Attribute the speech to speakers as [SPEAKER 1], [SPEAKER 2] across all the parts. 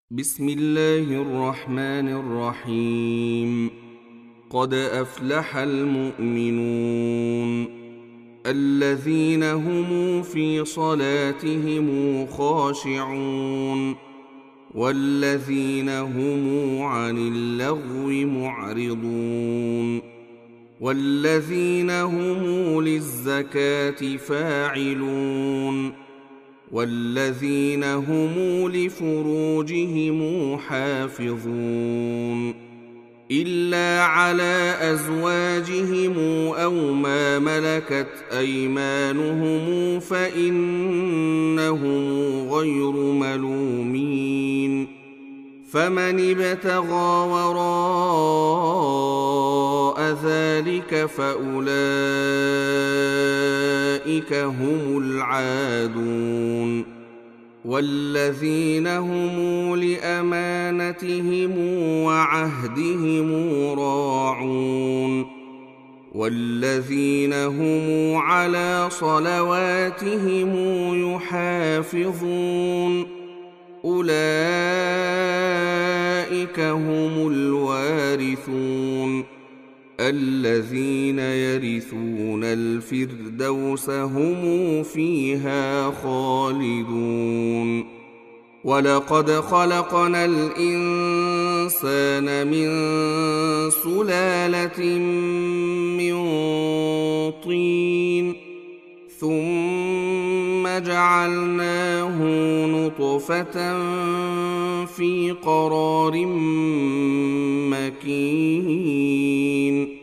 [SPEAKER 1] بسم الله الرحمن الرحيم. قد أفلح المؤمنون الذين هم في صلاتهم خاشعون والذين هم عن اللغو معرضون والذين هم للزكاة فاعلون والذين هم لفروجهم حافظون إلا على أزواجهم أو ما ملكت أيمانهم فإنهم غير ملومين فمن ابتغى وراء ذلك فأولئك هم العادون والذين هم لأمانتهم وعهدهم راعون والذين هم على صلواتهم يحافظون أولئك هم الوارثون الذين يرثون الفردوس هم فيها خالدون ولقد خلقنا الإنسان من سلالة من طين ثم جعلناه نطفة في قرار مكين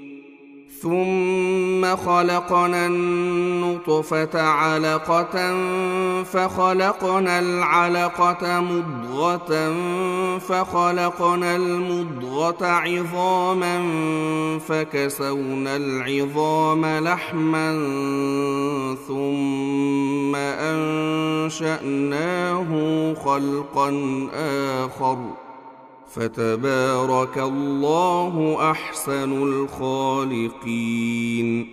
[SPEAKER 1] ثم خلقنا النطفة علقة فخلقنا العلقة مضغة فخلقنا المضغة عظاما فكسونا العظام لحما ثم أنشأناه خلقا آخر فتبارك الله أحسن الخالقين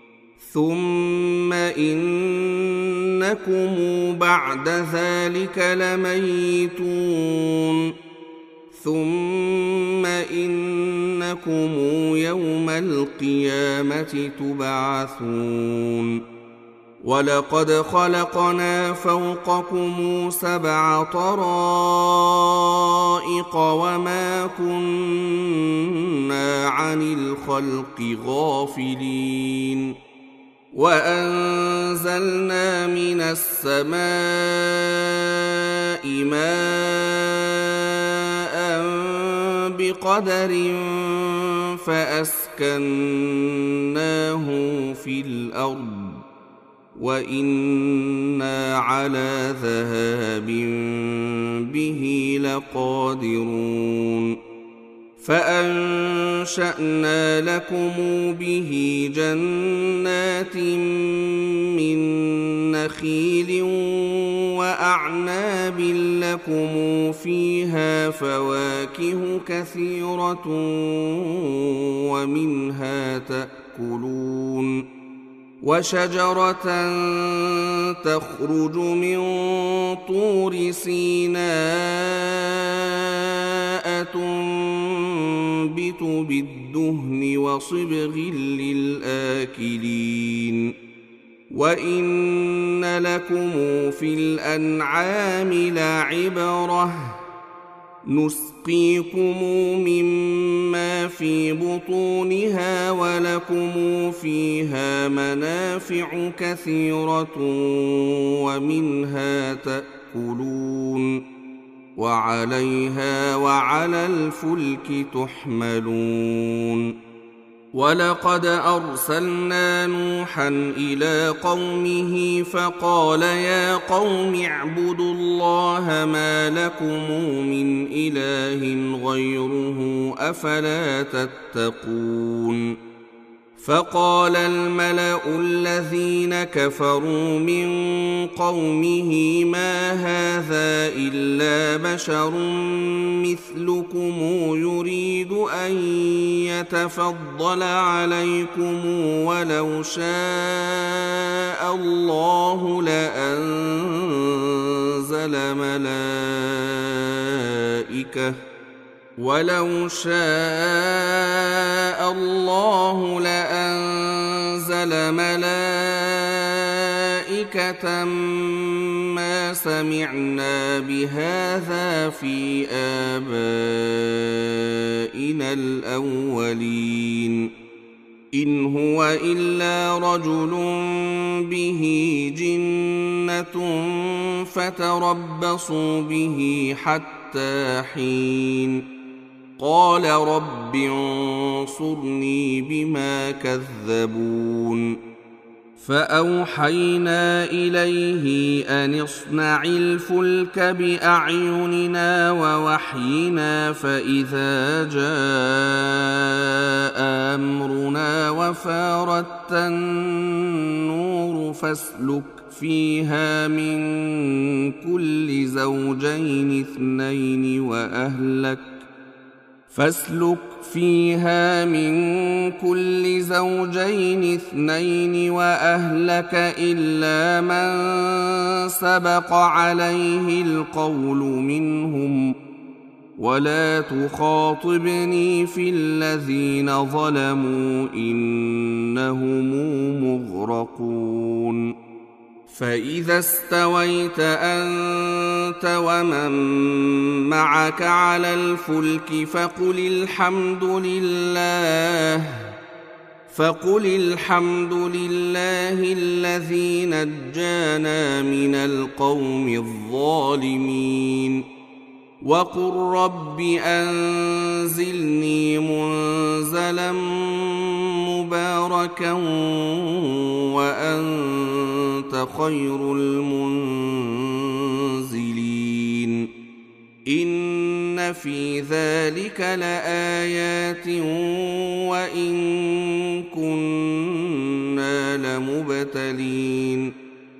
[SPEAKER 1] ثم إنكم بعد ذلك لميتون ثم إنكم يوم القيامة تبعثون ولقد خلقنا فوقكم 7 طرائق وما كنا عن الخلق غافلين وأنزلنا من السماء ماء بقدر فأسكناه في الأرض وإنا على ذهاب به لقادرون فأنشأنا لكم به جنات من نخيل وأعناب لكم فيها فواكه كثيرة ومنها تأكلون وشجرة تخرج من طور سيناء تنبت بالدهن وصبغ للآكلين وإن لكم في الأنعام لعبرة نسقيكم مما في بطونها ولكم فيها منافع كثيرة ومنها تأكلون وعليها وعلى الفلك تحملون ولقد أرسلنا نوحا إلى قومه فقال يا قوم اعبدوا الله ما لكم من إله غيره أفلا تتقون فقال الملأ الذين كفروا من قومه ما هذا إلا بشر مثلكم يريد أن يتفضل عليكم ولو شاء الله لأنزل ملائكة الملائكة ولو شاء الله لأنزل ملائكة ما سمعنا بهذا في آبائنا الأولين إن هو إلا رجل به جنة فتربصوا به حتى حين قال رب انصرني بما كذبون فأوحينا إليه أن اصنع الفلك بأعيننا ووحينا فإذا جاء أمرنا وفارت النور فاسلك فيها من كل زوجين اثنين وأهلك إلا من سبق عليه القول منهم ولا تخاطبني في الذين ظلموا إنهم مغرقون فإذا استويت أنت ومن معك على الفلك فقل الحمد لله الذي نجانا من القوم الظالمين وقل رب أنزلني منزلا مباركا وأنت خير المنزلين إن في ذلك لآيات وإن كنا لمبتلين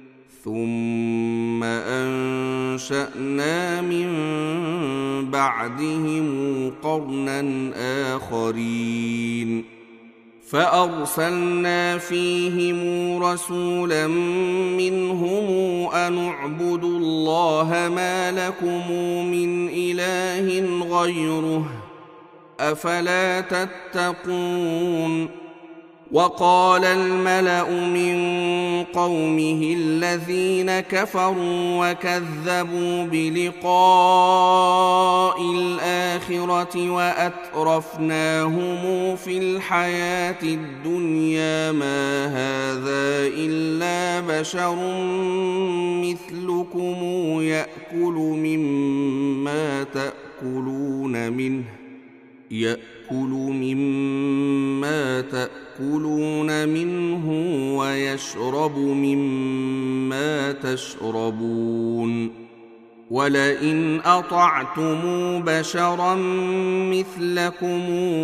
[SPEAKER 1] ثم أنشأنا من بعدهم قرنا آخرين فأرسلنا فيهم رسولا منهم أن اعبدوا الله ما لكم من إله غيره أفلا تتقون وقال الملأ من قومه الذين كفروا وكذبوا بلقاء الآخرة وأترفناهم في الحياة الدنيا ما هذا إلا بشر مثلكم يأكل مما تأكلون منه ويشرب مما تشربون ولئن أطعتم بشرا مثلكم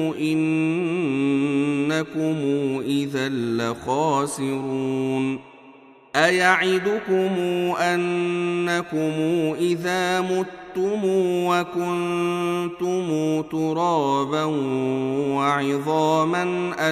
[SPEAKER 1] إنكم إذا لخاسرون أيعدكم أنكم إذا متم وكنتم ترابا وعظاما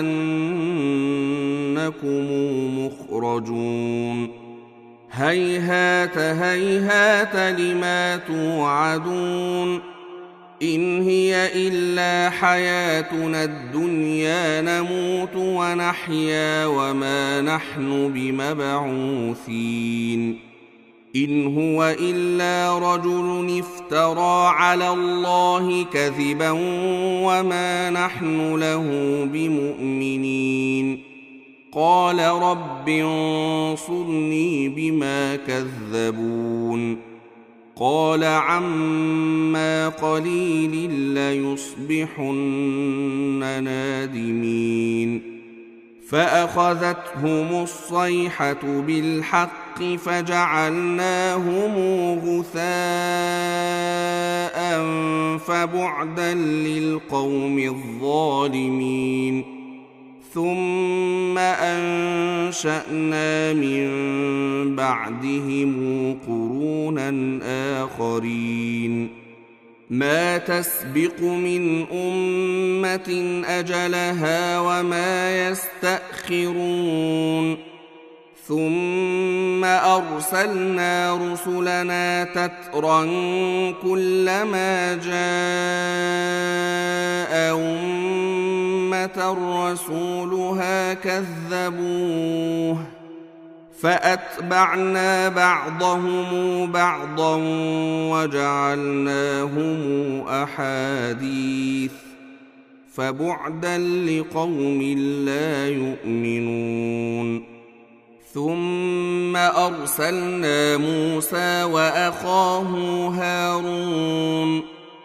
[SPEAKER 1] أنكم مخرجون هيهات هيهات لما توعدون إن هي إلا حياتنا الدنيا نموت ونحيا وما نحن بمبعوثين إن هو إلا رجل افترى على الله كذبا وما نحن له بمؤمنين قال رب انصرني بما كذبون قال عما قليل ليصبحن نادمين فأخذتهم الصيحة بالحق فجعلناهم غثاء فبعدا للقوم الظالمين ثم أنشأنا من بعدهم قرونا آخرين ما تسبق من أمة أجلها وما يستأخرون ثم أرسلنا رسلنا تترا كلما جاء أمة رسولها كذبوه فأتبعنا بعضهم بعضا وجعلناهم أحاديث فبعدا لقوم لا يؤمنون. ثم أرسلنا موسى وأخاه هارون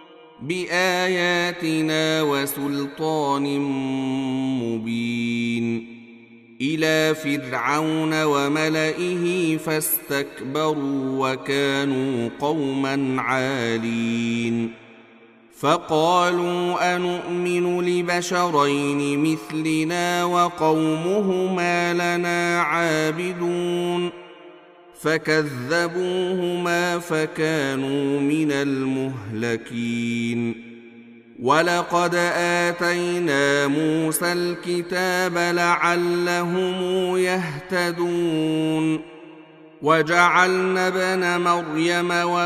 [SPEAKER 1] بآياتنا وسلطان مبين إلى فرعون وملئه فاستكبروا وكانوا قوما عالين فقالوا أنؤمن لبشرين مثلنا وقومهما لنا عابدون فكذبوهما فكانوا من المهلكين. ولقد آتينا موسى الكتاب لعلهم يهتدون وجعلنا ابن مريم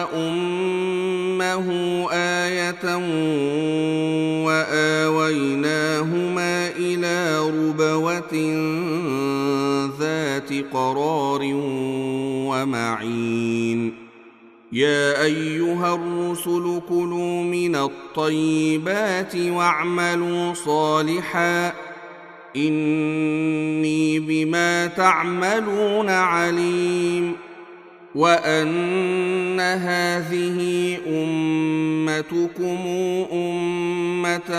[SPEAKER 1] وأمه آية وآويناهما إلى ربوة ذات قرار ومعين. يا أيها الرسل كلوا من الطيبات واعملوا صالحا إني بما تعملون عليم. وأن هذه أمتكم أمة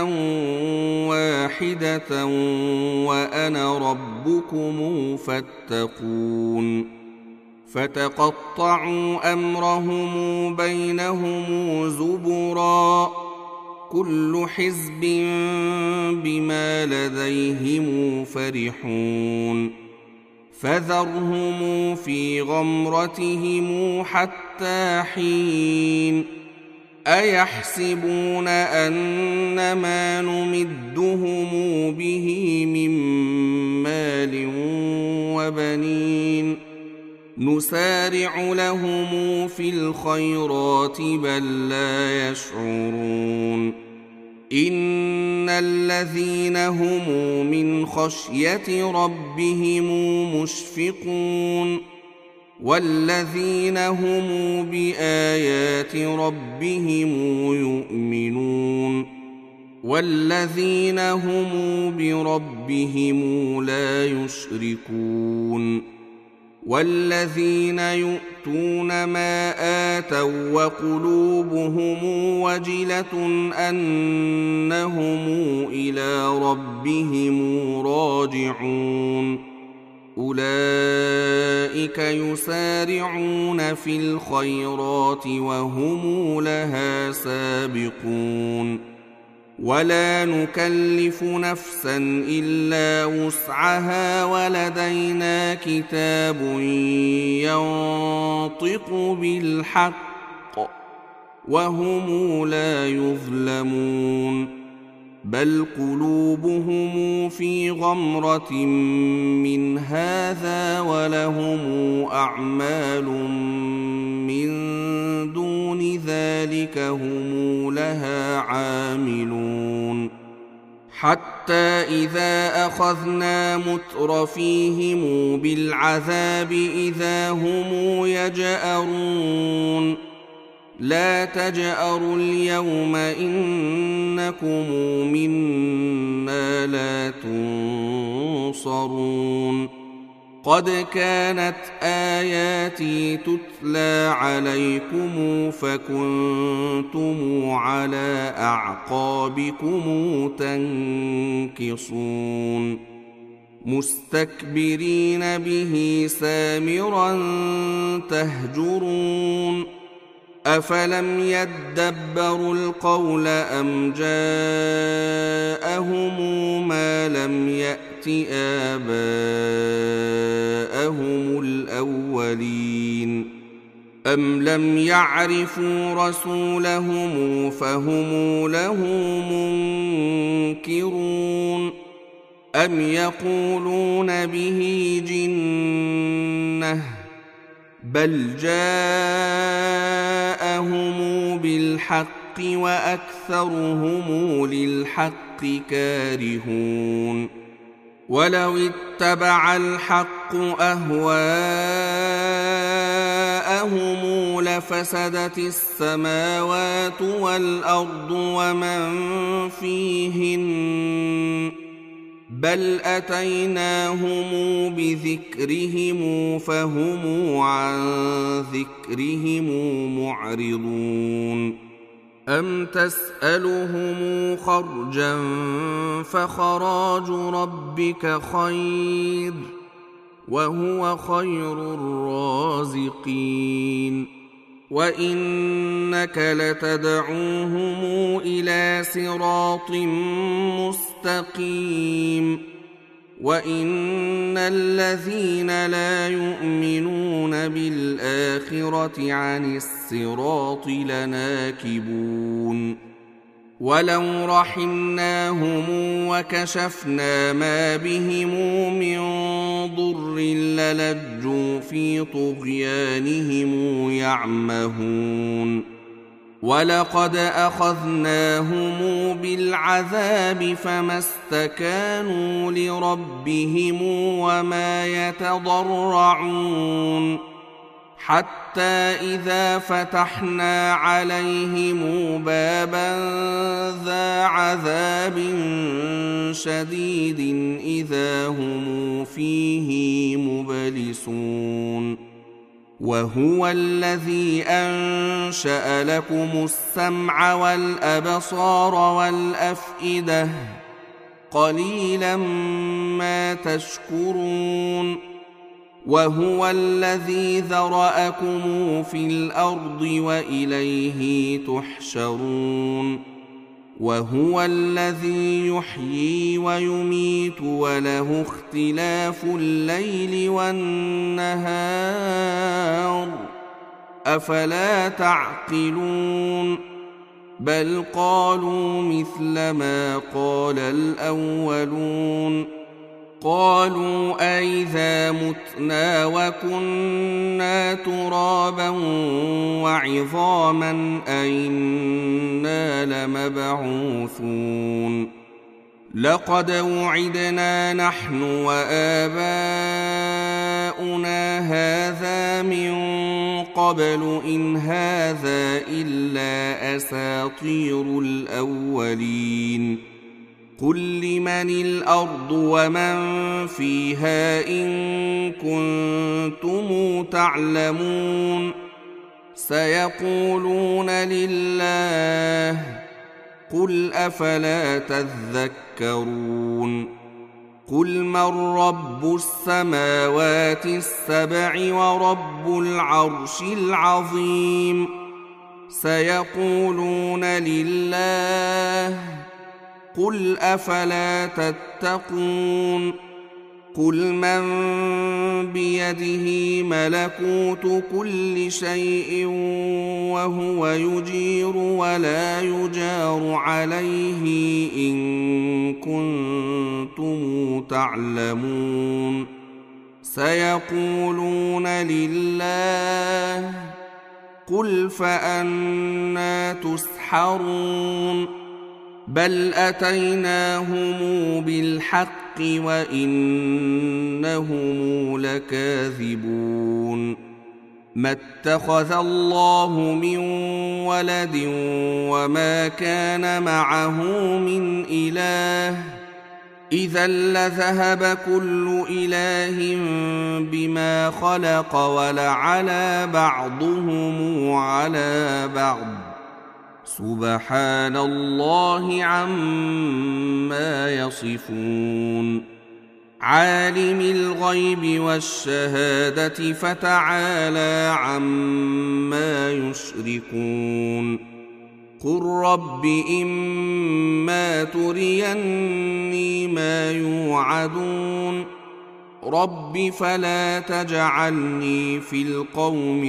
[SPEAKER 1] واحدة وأنا ربكم فاتقون. فتقطعوا أمرهم بينهم زبرا كل حزب بما لديهم فرحون. فذرهم في غمرتهم حتى حين. أيحسبون أن ما نمدهم به من مال وبنين نسارع لهم في الخيرات بل لا يشعرون. إن الذين هم من خشية ربهم مشفقون والذين هم بآيات ربهم يؤمنون والذين هم بربهم لا يشركون. والذين يؤتون ما آتوا وقلوبهم وجلة أنهم إلى ربهم راجعون أولئك يسارعون في الخيرات وهم لها سابقون. ولا نكلف نفسا إلا وسعها ولدينا كتاب ينطق بالحق وهم لا يظلمون. بل قلوبهم في غمرة من هذا ولهم أعمال من دون ذلك هم لها عاملون. حتى إذا أخذنا مترفيهم بالعذاب إذا هم يجأرون لا تجأروا اليوم إنكم منا لا تنصرون. قد كانت آياتي تتلى عليكم فكنتم على أعقابكم تنكصون مستكبرين به سامرا تهجرون. أفلم يدبروا القول أم جاءهم ما لم يأت آباءهم الأولين أم لم يعرفوا رسولهم فهم له منكرون. أم يقولون به جنة بل جاءهم بالحق وأكثرهم للحق كارهون ولو اتبع الحق أهواءهم لفسدت السماوات والأرض ومن فيهن بل أتيناهم بذكرهم فهم عن ذكرهم معرضون أم تسألهم خرجا فخراج ربك خير وهو خير الرازقين وإنك لتدعوهم إلى صراط مستقيم وإن الذين لا يؤمنون بالآخرة عن الصراط لناكبون ولو رحمناهم وكشفنا ما بهم من ضر للجوا في طغيانهم يعمهون ولقد أخذناهم بالعذاب فما استكانوا لربهم وما يتضرعون حتى إذا فتحنا عليهم بابا ذا عذاب شديد إذا هم فيه مبلسون وهو الذي أنشأ لكم السمع والأبصار والأفئدة قليلا ما تشكرون وهو الذي ذرأكم في الأرض وإليه تحشرون وهو الذي يحيي ويميت وله اختلاف الليل والنهار أفلا تعقلون بل قالوا مثل ما قال الأولون قالوا أئذا متنا وكنا ترابا وعظاما أئنا لمبعوثون لقد وعدنا نحن وآباؤنا هذا من قبل إن هذا إلا أساطير الأولين قل لمن الأرض ومن فيها إن كنتم تعلمون سيقولون لله قل أفلا تذكرون قل من رب السماوات السبع ورب العرش العظيم سيقولون لله قل أفلا تتقون قل من بيده ملكوت كل شيء وهو يجير ولا يجار عليه إن كنتم تعلمون سيقولون لله قل فأنى تسحرون بل أتيناهم بالحق وإنهم لكاذبون ما اتخذ الله من ولد وما كان معه من إله إذا لذهب كل إله بما خلق ولعلى بعضهم على بعض سبحان الله عما يصفون عالم الغيب والشهادة فتعالى عما يشركون قل رب إما تريني ما يوعدون رب فلا تجعلني في القوم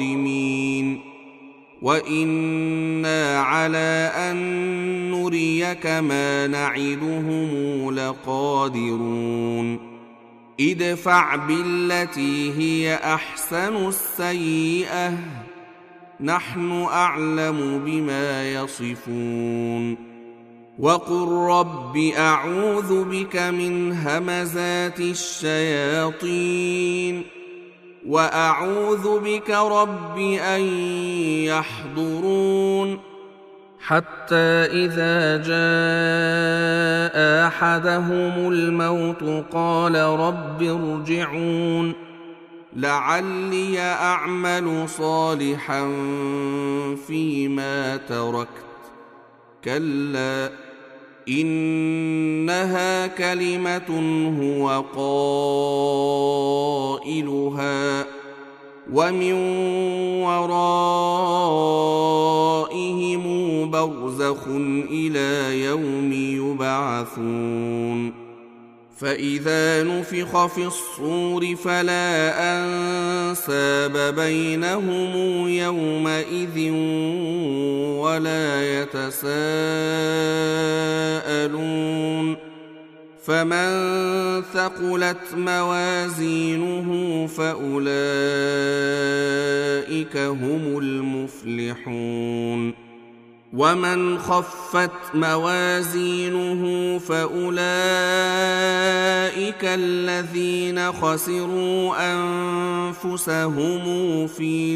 [SPEAKER 1] الظالمين وإنا على أن نريك كما نعدهم لقادرون ادفع بالتي هي أحسن السيئة نحن أعلم بما يصفون وقل رب أعوذ بك من همزات الشياطين وأعوذ بك رب أن يحضرون حتى إذا جاء أحدهم الموت قال رب ارجعون لعلي أعمل صالحا فيما تركت كلا إنها كلمة هو قائلها ومن ورائهم برزخ إلى يوم يبعثون فإذا نفخ في الصور فلا أنساب بينهم يومئذ ولا يتساءلون فمن ثقلت موازينه فأولئك هم المفلحون ومن خفت موازينه فأولئك الذين خسروا أنفسهم في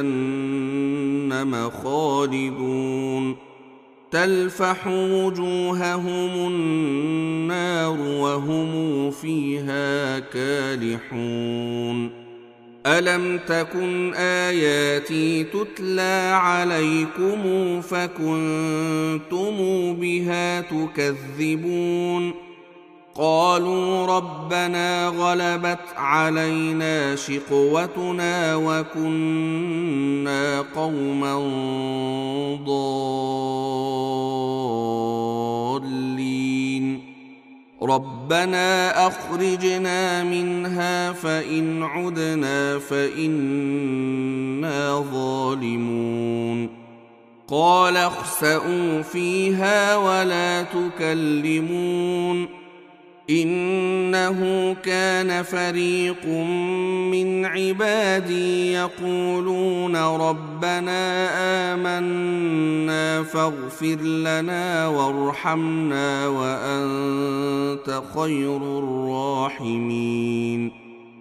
[SPEAKER 1] جهنم خالدون تلفح وجوههم النار وهم فيها كالحون ألم تكن آياتي تتلى عليكم فكنتم بها تكذبون قالوا ربنا غلبت علينا شقوتنا وكنا قوما ضالين ربنا أخرجنا منها فإن عدنا فإنا ظالمون قال اخسئوا فيها ولا تكلمون إنه كان فريق من عبادي يقولون ربنا آمنا فاغفر لنا وارحمنا وأنت خير الراحمين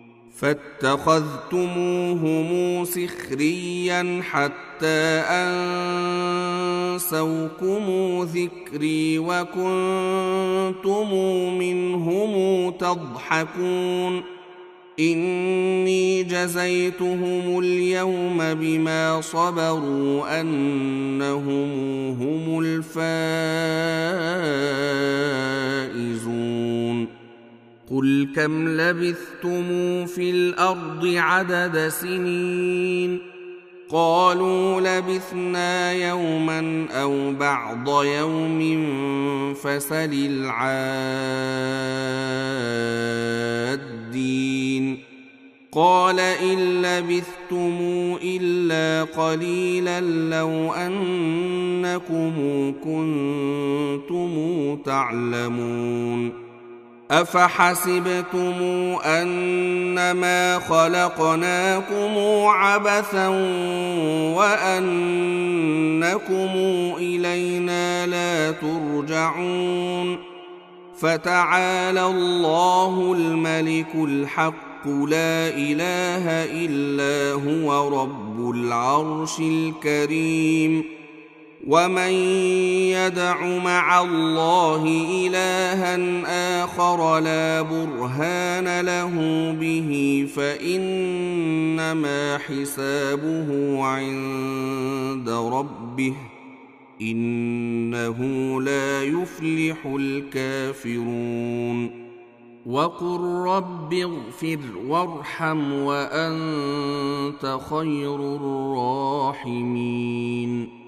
[SPEAKER 1] فاتخذتموهم سخريا حتى أنسوكم ذكري وكنتم منهم تضحكون إني جزيتهم اليوم بما صبروا أنهم هم الفائزون قل كم لبثتم في الأرض عدد سنين قالوا لبثنا يوما أو بعض يوم فسل العادين قال إن لبثتم إلا قليلا لو أنكم كنتم تعلمون أفحسبتم أنما خلقناكم عبثا وأنكم إلينا لا ترجعون فتعالى الله الملك الحق لا إله إلا هو رب العرش الكريم ومن يدع مع الله إلها آخر لا برهان له به فإنما حسابه عند ربه إنه لا يفلح الكافرون وقل رب اغفر وارحم وأنت خير الراحمين